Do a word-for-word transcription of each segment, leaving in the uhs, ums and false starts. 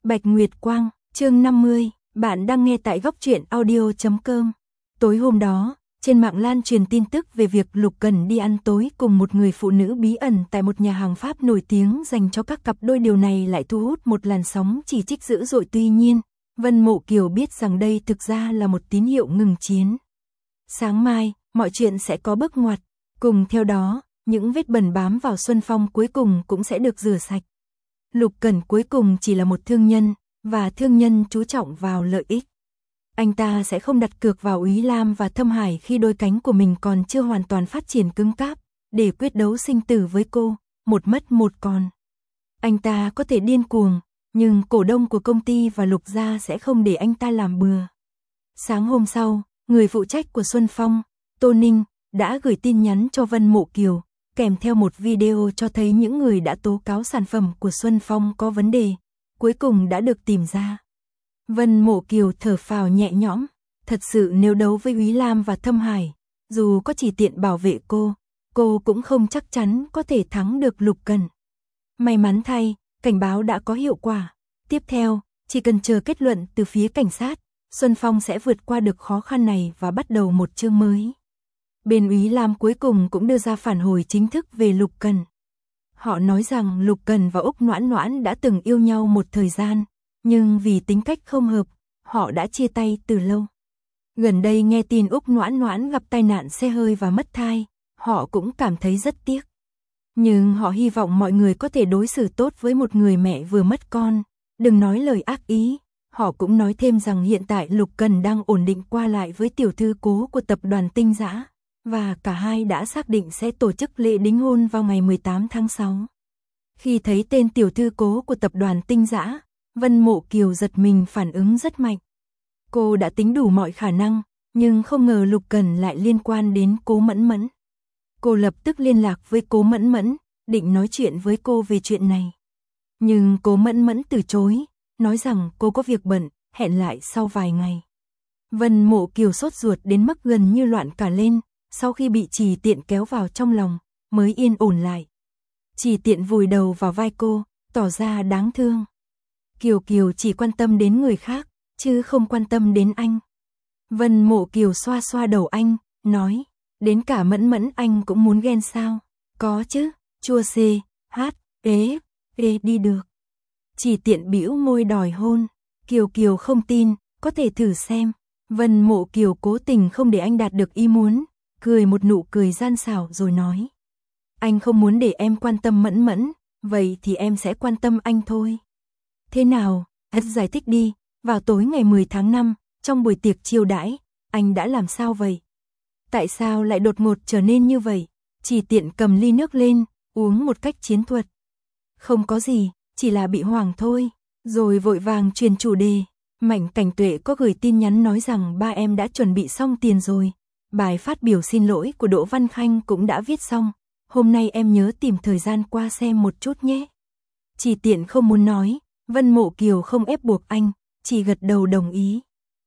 Bạch Nguyệt Quang, chương năm mươi, bạn đang nghe tại góc truyện audio chấm com. Tối hôm đó, trên mạng lan truyền tin tức về việc Lục Cần đi ăn tối cùng một người phụ nữ bí ẩn tại một nhà hàng Pháp nổi tiếng dành cho các cặp đôi. Điều này lại thu hút một làn sóng chỉ trích dữ dội. Tuy nhiên, Vân Mộ Kiều biết rằng đây thực ra là một tín hiệu ngừng chiến. Sáng mai, mọi chuyện sẽ có bước ngoặt, cùng theo đó, những vết bẩn bám vào Xuân Phong cuối cùng cũng sẽ được rửa sạch. Lục Cần cuối cùng chỉ là một thương nhân, và thương nhân chú trọng vào lợi ích. Anh ta sẽ không đặt cược vào Úy Lam và Thâm Hải khi đôi cánh của mình còn chưa hoàn toàn phát triển cứng cáp, để quyết đấu sinh tử với cô, một mất một còn. Anh ta có thể điên cuồng, nhưng cổ đông của công ty và Lục gia sẽ không để anh ta làm bừa. Sáng hôm sau, người phụ trách của Xuân Phong, Tô Ninh, đã gửi tin nhắn cho Vân Mộ Kiều, kèm theo một video cho thấy những người đã tố cáo sản phẩm của Xuân Phong có vấn đề, cuối cùng đã được tìm ra. Vân Mộ Kiều thở phào nhẹ nhõm, thật sự nếu đấu với Úy Lam và Thâm Hải, dù có chỉ tiện bảo vệ cô, cô cũng không chắc chắn có thể thắng được Lục Cần. May mắn thay, cảnh báo đã có hiệu quả. Tiếp theo, chỉ cần chờ kết luận từ phía cảnh sát, Xuân Phong sẽ vượt qua được khó khăn này và bắt đầu một chương mới. Bên Úy Lam cuối cùng cũng đưa ra phản hồi chính thức về Lục Cần. Họ nói rằng Lục Cần và Úc Noãn Noãn đã từng yêu nhau một thời gian, nhưng vì tính cách không hợp, họ đã chia tay từ lâu. Gần đây nghe tin Úc Noãn Noãn gặp tai nạn xe hơi và mất thai, họ cũng cảm thấy rất tiếc. Nhưng họ hy vọng mọi người có thể đối xử tốt với một người mẹ vừa mất con, đừng nói lời ác ý. Họ cũng nói thêm rằng hiện tại Lục Cần đang ổn định qua lại với tiểu thư cố của tập đoàn Tinh Dã, và cả hai đã xác định sẽ tổ chức lễ đính hôn vào ngày mười tám tháng sáu. Khi thấy tên tiểu thư cố của tập đoàn Tinh Dã, Vân Mộ Kiều giật mình, phản ứng rất mạnh. Cô đã tính đủ mọi khả năng, nhưng không ngờ Lục Cần lại liên quan đến Cố Mẫn Mẫn. Cô lập tức liên lạc với Cố Mẫn Mẫn, định nói chuyện với cô về chuyện này. Nhưng Cố Mẫn Mẫn từ chối, nói rằng cô có việc bận, hẹn lại sau vài ngày. Vân Mộ Kiều sốt ruột đến mức gần như loạn cả lên, sau khi bị Trì Tiện kéo vào trong lòng, mới yên ổn lại. Trì Tiện vùi đầu vào vai cô, tỏ ra đáng thương. Kiều Kiều chỉ quan tâm đến người khác, chứ không quan tâm đến anh. Vân Mộ Kiều xoa xoa đầu anh, nói, đến cả Mẫn Mẫn anh cũng muốn ghen sao? Có chứ, chua xê, hát, ế, ế đi được. Trì Tiện bĩu môi đòi hôn. Kiều Kiều không tin, có thể thử xem. Vân Mộ Kiều cố tình không để anh đạt được ý muốn, cười một nụ cười gian xảo rồi nói, anh không muốn để em quan tâm Mẫn Mẫn, vậy thì em sẽ quan tâm anh thôi. Thế nào, hãy giải thích đi, vào tối ngày mười tháng năm, trong buổi tiệc chiêu đãi, anh đã làm sao vậy? Tại sao lại đột ngột trở nên như vậy? Trì Tiện cầm ly nước lên, uống một cách chiến thuật. Không có gì, chỉ là bị hoảng thôi, rồi vội vàng truyền chủ đề. Mạnh Cảnh Tuệ có gửi tin nhắn nói rằng ba em đã chuẩn bị xong tiền rồi. Bài phát biểu xin lỗi của Đỗ Văn Khanh cũng đã viết xong. Hôm nay em nhớ tìm thời gian qua xem một chút nhé. Trì Tiện không muốn nói, Vân Mộ Kiều không ép buộc anh, chỉ gật đầu đồng ý.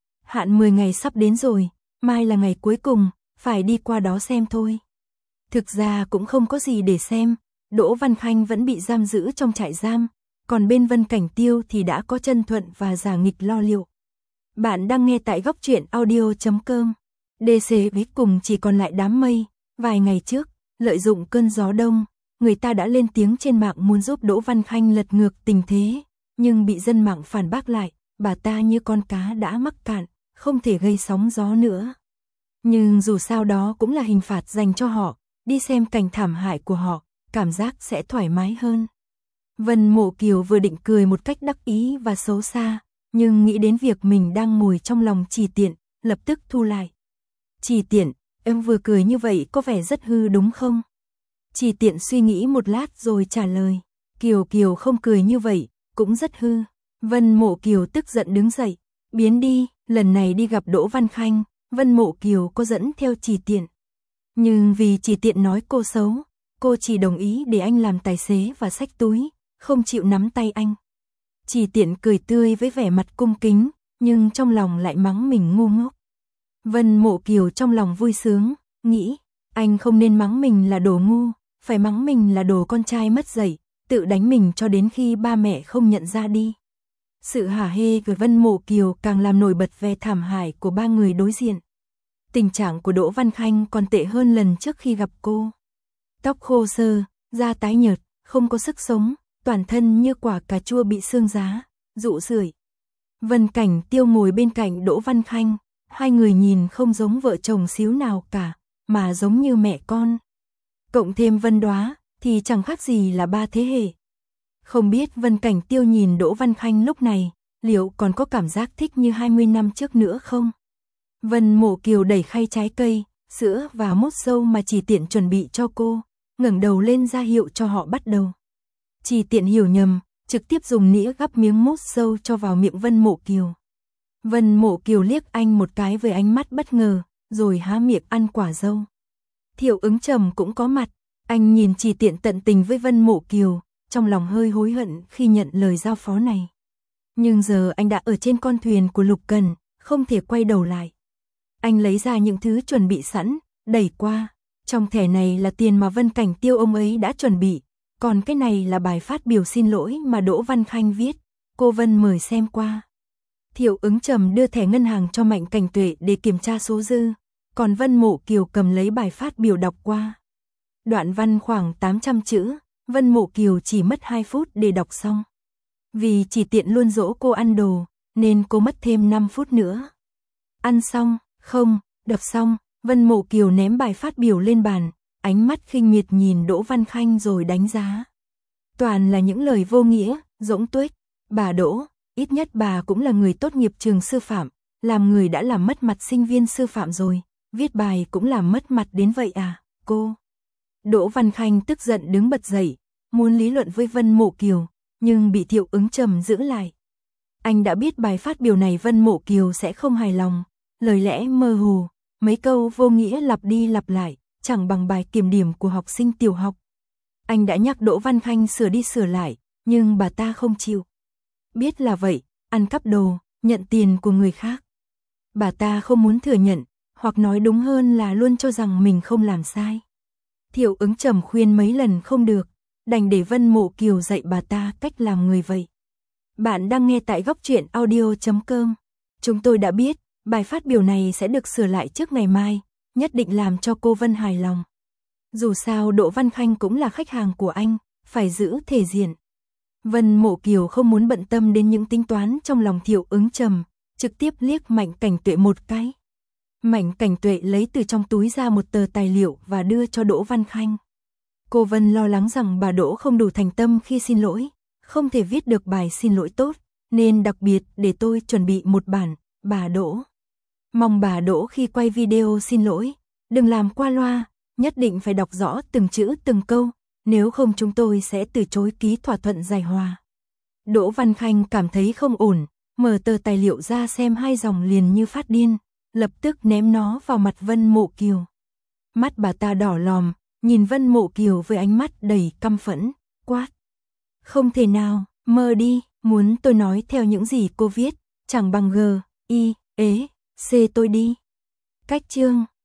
Hạn mười ngày sắp đến rồi, mai là ngày cuối cùng, phải đi qua đó xem thôi. Thực ra cũng không có gì để xem, Đỗ Văn Khanh vẫn bị giam giữ trong trại giam, còn bên Vân Cảnh Tiêu thì đã có Chân Thuận và Giả Nghịch lo liệu. Bạn đang nghe tại góc truyện audio chấm com. đê xê cuối cùng chỉ còn lại đám mây. Vài ngày trước, lợi dụng cơn gió đông, người ta đã lên tiếng trên mạng muốn giúp Đỗ Văn Khanh lật ngược tình thế, nhưng bị dân mạng phản bác lại, bà ta như con cá đã mắc cạn, không thể gây sóng gió nữa. Nhưng dù sao đó cũng là hình phạt dành cho họ, đi xem cảnh thảm hại của họ, cảm giác sẽ thoải mái hơn. Vân Mộ Kiều vừa định cười một cách đắc ý và xấu xa, nhưng nghĩ đến việc mình đang ngồi trong lòng Trì Tiện, lập tức thu lại. Trì Tiện, em vừa cười như vậy có vẻ rất hư đúng không? Trì Tiện suy nghĩ một lát rồi trả lời, Kiều Kiều không cười như vậy, cũng rất hư. Vân Mộ Kiều tức giận đứng dậy, biến đi, lần này đi gặp Đỗ Văn Khanh, Vân Mộ Kiều có dẫn theo Trì Tiện. Nhưng vì Trì Tiện nói cô xấu, cô chỉ đồng ý để anh làm tài xế và xách túi, không chịu nắm tay anh. Trì Tiện cười tươi với vẻ mặt cung kính, nhưng trong lòng lại mắng mình ngu ngốc. Vân Mộ Kiều trong lòng vui sướng, nghĩ, anh không nên mắng mình là đồ ngu, phải mắng mình là đồ con trai mất dạy, tự đánh mình cho đến khi ba mẹ không nhận ra đi. Sự hả hê của Vân Mộ Kiều càng làm nổi bật vẻ thảm hại của ba người đối diện. Tình trạng của Đỗ Văn Khanh còn tệ hơn lần trước khi gặp cô. Tóc khô xơ, da tái nhợt, không có sức sống, toàn thân như quả cà chua bị sương giá, rụ rượi. Vân Cảnh Tiêu ngồi bên cạnh Đỗ Văn Khanh, hai người nhìn không giống vợ chồng xíu nào cả, mà giống như mẹ con. Cộng thêm Vân Đóa thì chẳng khác gì là ba thế hệ. Không biết Vân Cảnh Tiêu nhìn Đỗ Văn Khanh lúc này, liệu còn có cảm giác thích như hai mươi năm trước nữa không? Vân Mộ Kiều đẩy khay trái cây, sữa và mốt dâu mà Chỉ Tiện chuẩn bị cho cô, ngẩng đầu lên ra hiệu cho họ bắt đầu. Chỉ Tiện hiểu nhầm, trực tiếp dùng nĩa gắp miếng mốt dâu cho vào miệng Vân Mộ Kiều. Vân Mộ Kiều liếc anh một cái với ánh mắt bất ngờ, rồi há miệng ăn quả dâu. Thiệu Ứng Trầm cũng có mặt, anh nhìn Chỉ Tiện tận tình với Vân Mộ Kiều, trong lòng hơi hối hận khi nhận lời giao phó này. Nhưng giờ anh đã ở trên con thuyền của Lục Cần, không thể quay đầu lại. Anh lấy ra những thứ chuẩn bị sẵn, đẩy qua. Trong thẻ này là tiền mà Vân Cảnh Tiêu ông ấy đã chuẩn bị, còn cái này là bài phát biểu xin lỗi mà Đỗ Văn Khanh viết. Cô Vân mời xem qua. Thiệu Ứng Trầm đưa thẻ ngân hàng cho Mạnh Cảnh Tuệ để kiểm tra số dư, còn Vân Mộ Kiều cầm lấy bài phát biểu đọc qua. Đoạn văn khoảng tám trăm chữ, Vân Mộ Kiều chỉ mất hai phút để đọc xong. Vì Chỉ Tiện luôn dỗ cô ăn đồ, nên cô mất thêm năm phút nữa. Ăn xong, không, đọc xong, Vân Mộ Kiều ném bài phát biểu lên bàn, ánh mắt khinh miệt nhìn Đỗ Văn Khanh rồi đánh giá. Toàn là những lời vô nghĩa, dỗng tuếch. Bà Đỗ, ít nhất bà cũng là người tốt nghiệp trường sư phạm, làm người đã làm mất mặt sinh viên sư phạm rồi, viết bài cũng làm mất mặt đến vậy à, cô. Đỗ Văn Khanh tức giận đứng bật dậy, muốn lý luận với Vân Mộ Kiều, nhưng bị Thiệu Ứng Trầm giữ lại. Anh đã biết bài phát biểu này Vân Mộ Kiều sẽ không hài lòng, lời lẽ mơ hồ, mấy câu vô nghĩa lặp đi lặp lại, chẳng bằng bài kiểm điểm của học sinh tiểu học. Anh đã nhắc Đỗ Văn Khanh sửa đi sửa lại, nhưng bà ta không chịu. Biết là vậy, ăn cắp đồ, nhận tiền của người khác. Bà ta không muốn thừa nhận, hoặc nói đúng hơn là luôn cho rằng mình không làm sai. Thiệu Ứng Trầm khuyên mấy lần không được, đành để Vân Mộ Kiều dạy bà ta cách làm người vậy. Bạn đang nghe tại góc truyện audio chấm com. Chúng tôi đã biết, bài phát biểu này sẽ được sửa lại trước ngày mai, nhất định làm cho cô Vân hài lòng. Dù sao Đỗ Văn Khanh cũng là khách hàng của anh, phải giữ thể diện. Vân Mộ Kiều không muốn bận tâm đến những tính toán trong lòng Thiệu Ứng Trầm, trực tiếp liếc Mạnh Cảnh Tuệ một cái. Mạnh Cảnh Tuệ lấy từ trong túi ra một tờ tài liệu và đưa cho Đỗ Văn Khanh. Cô Vân lo lắng rằng bà Đỗ không đủ thành tâm khi xin lỗi, không thể viết được bài xin lỗi tốt, nên đặc biệt để tôi chuẩn bị một bản, bà Đỗ. Mong bà Đỗ khi quay video xin lỗi, đừng làm qua loa, nhất định phải đọc rõ từng chữ từng câu, nếu không chúng tôi sẽ từ chối ký thỏa thuận giải hòa. Đỗ Văn Khanh cảm thấy không ổn, mở tờ tài liệu ra xem hai dòng liền như phát điên, lập tức ném nó vào mặt Vân Mộ Kiều. Mắt bà ta đỏ lòm, nhìn Vân Mộ Kiều với ánh mắt đầy căm phẫn, quát. Không thể nào, mơ đi, muốn tôi nói theo những gì cô viết, chẳng bằng G, I, ế, C tôi đi. Cách chương,